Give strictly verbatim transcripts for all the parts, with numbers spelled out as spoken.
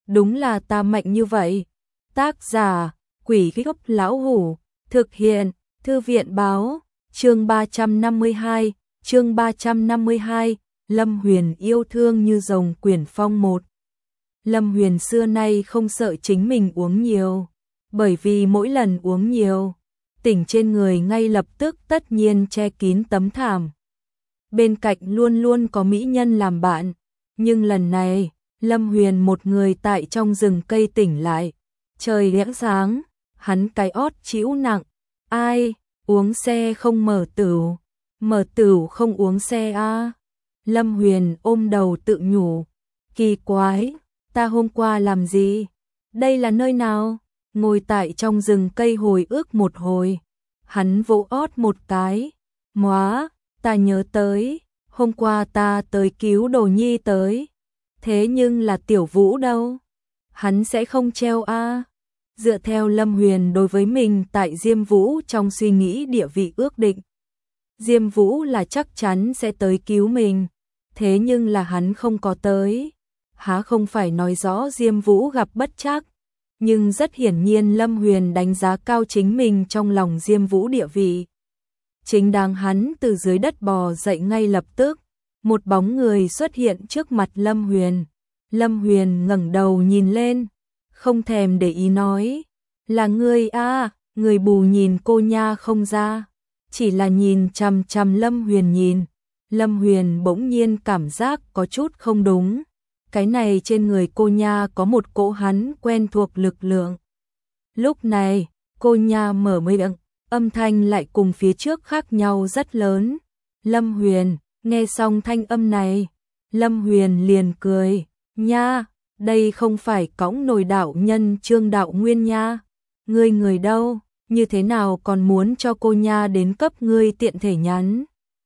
đúng là ta mạnh như vậy. Tác giả, Quỷ Gốc Lão Hủ, thực hiện, Thư viện báo, chương ba trăm năm mươi hai, chương ba trăm năm mươi hai, Lâm Huyền yêu thương như rồng quyển phong một. Lâm Huyền xưa nay không sợ chính mình uống nhiều, bởi vì mỗi lần uống nhiều, tỉnh trên người ngay lập tức tất nhiên che kín tấm thảm. Bên cạnh luôn luôn có mỹ nhân làm bạn, nhưng lần này, Lâm Huyền một người tại trong rừng cây tỉnh lại, trời lẽng sáng, hắn cái ót chịu nặng, ai, uống xe không mở tửu, mở tửu không uống xe a. Lâm Huyền ôm đầu tự nhủ, kỳ quái, ta hôm qua làm gì? Đây là nơi nào? Ngồi tại trong rừng cây hồi ức một hồi, hắn vỗ ót một cái, móa, ta nhớ tới, hôm qua ta tới cứu Đồ Nhi tới, thế nhưng là Tiểu Vũ đâu? Hắn sẽ không treo a. Dựa theo Lâm Huyền đối với mình tại Diêm Vũ trong suy nghĩ địa vị ước định, Diêm Vũ là chắc chắn sẽ tới cứu mình, thế nhưng là hắn không có tới, há không phải nói rõ Diêm Vũ gặp bất trắc, nhưng rất hiển nhiên Lâm Huyền đánh giá cao chính mình trong lòng Diêm Vũ địa vị. Chính đang hắn từ dưới đất bò dậy ngay lập tức, một bóng người xuất hiện trước mặt Lâm Huyền. Lâm Huyền ngẩng đầu nhìn lên, không thèm để ý nói, là ngươi a. Người bù nhìn cô nha không ra, chỉ là nhìn chằm chằm Lâm Huyền nhìn. Lâm Huyền bỗng nhiên cảm giác có chút không đúng, cái này trên người cô nha có một cỗ hắn quen thuộc lực lượng. Lúc này, cô nha mở miệng, âm thanh lại cùng phía trước khác nhau rất lớn. Lâm Huyền, nghe xong thanh âm này, Lâm Huyền liền cười, nha, đây không phải cõng nồi đạo nhân Trương Đạo Nguyên nha, ngươi người đâu, như thế nào còn muốn cho cô nha đến cấp ngươi tiện thể nhắn.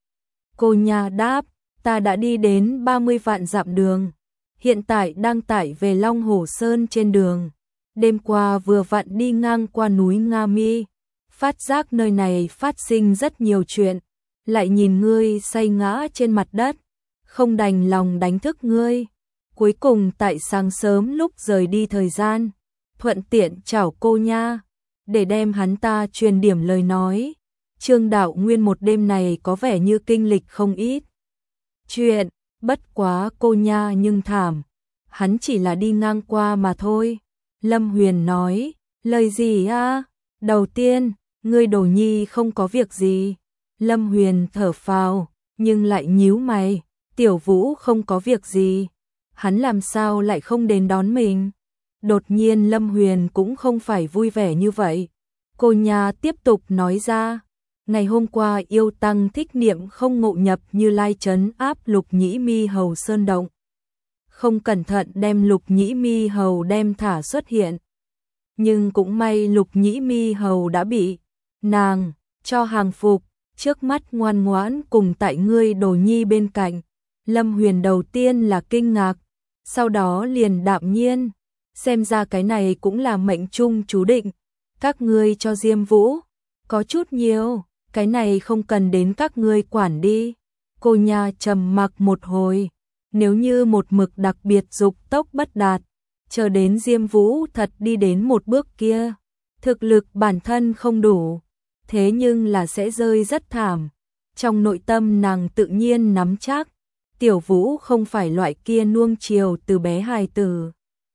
Cô nha đáp, ta đã đi đến ba mươi vạn dặm đường, hiện tại đang tải về Long Hổ Sơn trên đường, đêm qua vừa vặn đi ngang qua núi Nga Mi, phát giác nơi này phát sinh rất nhiều chuyện, lại nhìn ngươi say ngã trên mặt đất, không đành lòng đánh thức ngươi. Cuối cùng tại sáng sớm lúc rời đi thời gian, thuận tiện chào cô nha, để đem hắn ta truyền điểm lời nói. Trương Đạo Nguyên một đêm này có vẻ như kinh lịch không ít chuyện, bất quá cô nha nhưng thảm, hắn chỉ là đi ngang qua mà thôi. Lâm Huyền nói, lời gì a? Đầu tiên, ngươi Đồ Nhi không có việc gì. Lâm Huyền thở phào, nhưng lại nhíu mày, Tiểu Vũ không có việc gì, hắn làm sao lại không đến đón mình? Đột nhiên Lâm Huyền cũng không phải vui vẻ như vậy. Cô nha tiếp tục nói ra, ngày hôm qua yêu tăng Thích Niệm không ngộ nhập Như Lai trấn áp Lục Nhĩ Mi Hầu sơn động, không cẩn thận đem Lục Nhĩ Mi Hầu đem thả xuất hiện, nhưng cũng may Lục Nhĩ Mi Hầu đã bị nàng cho hàng phục, trước mắt ngoan ngoãn cùng tại ngươi Đồ Nhi bên cạnh. Lâm Huyền đầu tiên là kinh ngạc, sau đó liền đạm nhiên, xem ra cái này cũng là mệnh trung chú định, các ngươi cho Diêm Vũ có chút nhiều, cái này không cần đến các ngươi quản đi. Cô nha trầm mặc một hồi, nếu như một mực đặc biệt dục tốc bất đạt, chờ đến Diêm Vũ thật đi đến một bước kia, thực lực bản thân không đủ, thế nhưng là sẽ rơi rất thảm. Trong nội tâm nàng tự nhiên nắm chắc, Tiểu Vũ không phải loại kia nuông chiều từ bé hài tử.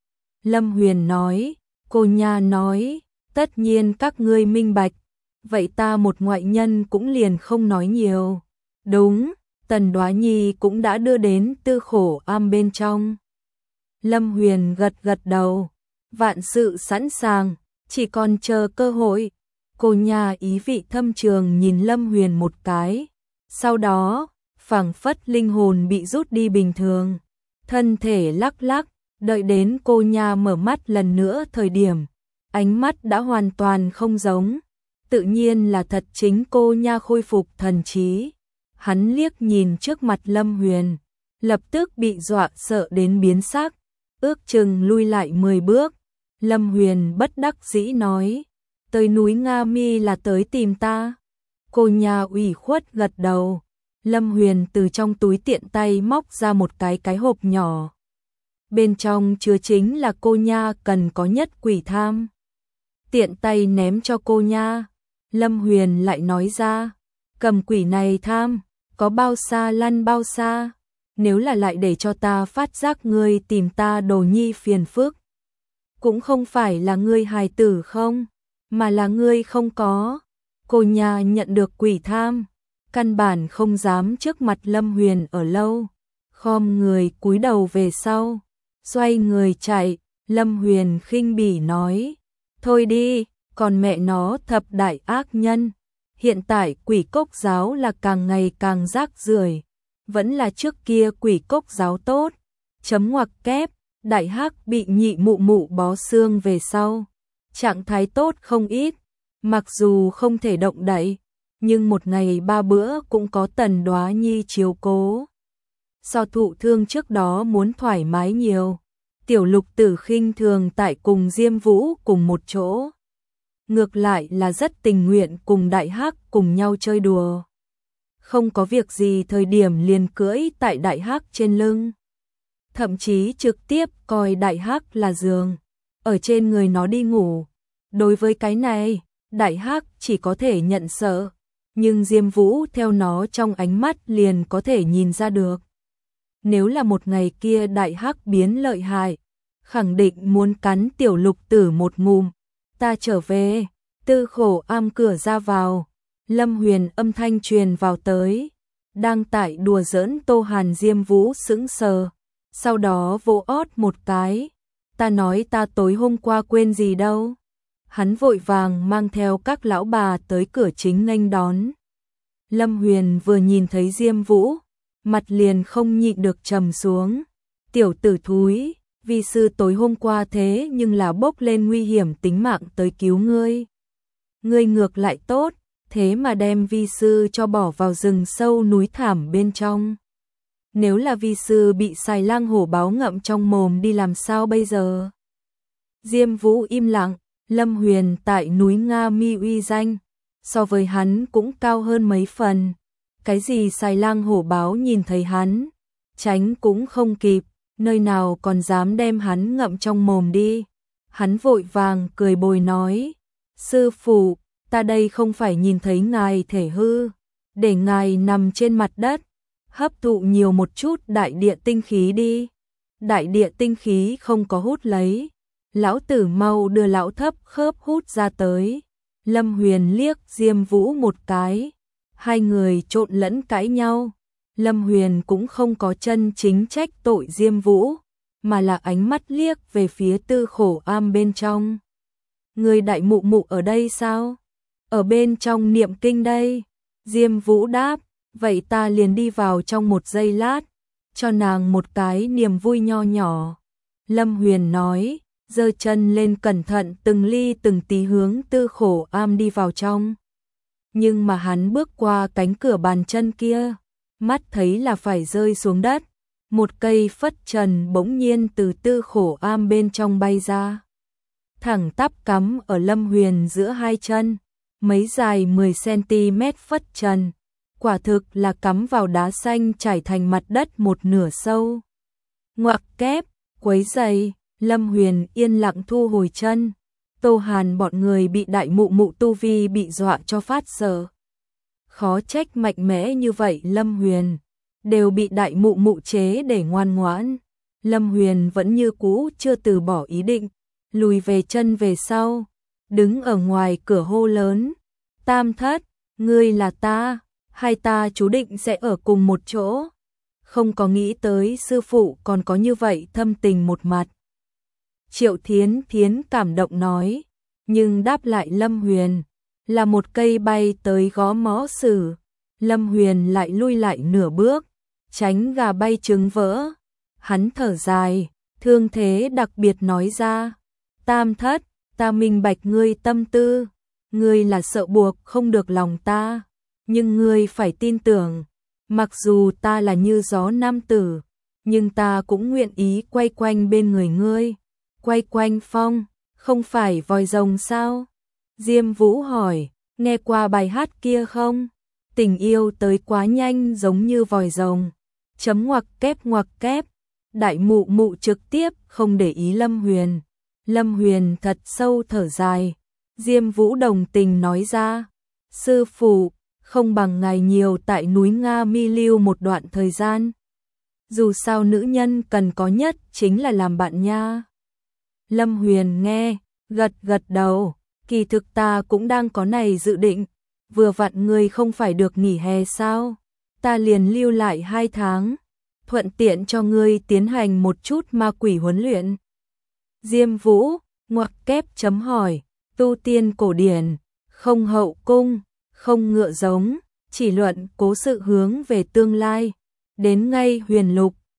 Lâm Huyền nói, cô nha nói, tất nhiên các ngươi minh bạch, vậy ta một ngoại nhân cũng liền không nói nhiều. Đúng, Tần Đoá Nhi cũng đã đưa đến Tư Khổ Am bên trong. Lâm Huyền gật gật đầu, vạn sự sẵn sàng, chỉ còn chờ cơ hội. Cô nha ý vị thâm trường nhìn Lâm Huyền một cái, sau đó, phảng phất linh hồn bị rút đi bình thường, thân thể lắc lắc, đợi đến cô nha mở mắt lần nữa thời điểm, ánh mắt đã hoàn toàn không giống, tự nhiên là thật chính cô nha khôi phục thần trí. Hắn liếc nhìn trước mặt Lâm Huyền, lập tức bị dọa sợ đến biến sắc, ước chừng lui lại mười bước. Lâm Huyền bất đắc dĩ nói, tới núi Nga Mi là tới tìm ta. Cô nha ủy khuất gật đầu. Lâm Huyền từ trong túi tiện tay móc ra một cái cái hộp nhỏ. bên trong chứa chính là cô nha cần có nhất quỷ tham. Tiện tay ném cho cô nha, Lâm Huyền lại nói ra, cầm quỷ này tham, có bao xa lăn bao xa, nếu là lại để cho ta phát giác ngươi tìm ta đồ nhi phiền phức. Cũng không phải là ngươi hài tử không, mà là ngươi không có. Cô nha nhận được quỷ tham, căn bản không dám trước mặt Lâm Huyền ở lâu, khom người cúi đầu về sau, xoay người chạy. Lâm Huyền khinh bỉ nói, thôi đi, còn mẹ nó thập đại ác nhân. Hiện tại quỷ cốc giáo là càng ngày càng rác rưởi, vẫn là trước kia quỷ cốc giáo tốt. Chấm ngoặc kép, đại hắc bị nhị mụ mụ bó xương về sau, trạng thái tốt không ít, mặc dù không thể động đậy, nhưng một ngày ba bữa cũng có Tần Đoá Nhi chiếu cố. So thụ thương trước đó muốn thoải mái nhiều. Tiểu Lục Tử khinh thường tại cùng Diêm Vũ cùng một chỗ, ngược lại là rất tình nguyện cùng Đại Hắc cùng nhau chơi đùa. Không có việc gì thời điểm liền cưỡi tại Đại Hắc trên lưng, thậm chí trực tiếp coi Đại Hắc là giường, ở trên người nó đi ngủ. Đối với cái này, Đại Hắc chỉ có thể nhận sợ, nhưng Diêm Vũ theo nó trong ánh mắt liền có thể nhìn ra được. Nếu là một ngày kia Đại Hắc biến lợi hại, khẳng định muốn cắn Tiểu Lục Tử một ngụm. Ta trở về, Tư Khổ Am cửa ra vào, Lâm Huyền âm thanh truyền vào tới, đang tại đùa giỡn Tô Hàn. Diêm Vũ sững sờ, sau đó vỗ ót một cái, ta nói ta tối hôm qua quên gì đâu. Hắn vội vàng mang theo các lão bà tới cửa chính nghênh đón. Lâm Huyền vừa nhìn thấy Diêm Vũ, mặt liền không nhịn được trầm xuống. Tiểu tử thúi, vi sư tối hôm qua thế nhưng là bốc lên nguy hiểm tính mạng tới cứu ngươi. Ngươi ngược lại tốt, thế mà đem vi sư cho bỏ vào rừng sâu núi thảm bên trong. Nếu là vi sư bị xài lang hổ báo ngậm trong mồm đi làm sao bây giờ? Diêm Vũ im lặng, Lâm Huyền tại núi Nga Mi uy danh, so với hắn cũng cao hơn mấy phần. Cái gì xài lang hổ báo nhìn thấy hắn, tránh cũng không kịp, nơi nào còn dám đem hắn ngậm trong mồm đi. Hắn vội vàng cười bồi nói, sư phụ, ta đây không phải nhìn thấy ngài thể hư, để ngài nằm trên mặt đất, hấp thụ nhiều một chút đại địa tinh khí đi. Đại địa tinh khí không có hút lấy, lão tử mau đưa lão thấp khớp hút ra tới. Lâm Huyền liếc Diêm Vũ một cái, hai người trộn lẫn cãi nhau. Lâm Huyền cũng không có chân chính trách tội Diêm Vũ, mà là ánh mắt liếc về phía Tư Khổ Am bên trong. Người đại mụ mụ ở đây sao? Ở bên trong niệm kinh đây. Diêm Vũ đáp, vậy ta liền đi vào trong một giây lát, cho nàng một cái niềm vui nho nhỏ. Lâm Huyền nói, giơ chân lên cẩn thận từng ly từng tí hướng Tư Khổ Am đi vào trong. Nhưng mà hắn bước qua cánh cửa bàn chân kia, mắt thấy là phải rơi xuống đất, một cây phất trần bỗng nhiên từ Tư Khổ Am bên trong bay ra, thẳng tắp cắm ở Lâm Huyền giữa hai chân, mấy dài mười xăng-ti-mét phất trần, quả thực là cắm vào đá xanh trải thành mặt đất một nửa sâu. Ngoặc kép, quấy giày, Lâm Huyền yên lặng thu hồi chân. Tô Hàn bọn người bị đại mụ mụ tu vi bị dọa cho phát sợ. Khó trách mạnh mẽ như vậy Lâm Huyền, đều bị đại mụ mụ chế để ngoan ngoãn. Lâm Huyền vẫn như cũ chưa từ bỏ ý định, lùi về chân về sau, đứng ở ngoài cửa hô lớn, Tam thất, ngươi là ta, hai ta chú định sẽ ở cùng một chỗ. Không có nghĩ tới sư phụ còn có như vậy thâm tình một mặt. Triệu Thiến Thiến cảm động nói, nhưng đáp lại Lâm Huyền là một cây bay tới gõ mõ sử. Lâm Huyền lại lui lại nửa bước, tránh gà bay trứng vỡ. Hắn thở dài, thương thế đặc biệt nói ra, Tam thất, ta minh bạch ngươi tâm tư, ngươi là sợ buộc không được lòng ta, nhưng ngươi phải tin tưởng, mặc dù ta là như gió nam tử, nhưng ta cũng nguyện ý quay quanh bên người ngươi. Quay quanh phong, không phải vòi rồng sao? Diêm Vũ hỏi, nghe qua bài hát kia không? Tình yêu tới quá nhanh giống như vòi rồng. Chấm ngoặc kép ngoặc kép, Đại mụ mụ trực tiếp không để ý Lâm Huyền. Lâm Huyền thật sâu thở dài. Diêm Vũ đồng tình nói ra, sư phụ, không bằng ngài nhiều tại núi Nga Mi lưu một đoạn thời gian. Dù sao nữ nhân cần có nhất chính là làm bạn nha. Lâm Huyền nghe, gật gật đầu, kỳ thực ta cũng đang có này dự định, vừa vặn ngươi không phải được nghỉ hè sao, ta liền lưu lại hai tháng, thuận tiện cho ngươi tiến hành một chút ma quỷ huấn luyện. Diêm Vũ, ngoặc kép chấm hỏi, tu tiên cổ điển, không hậu cung, không ngựa giống, chỉ luận cố sự hướng về tương lai, đến ngay huyền lục,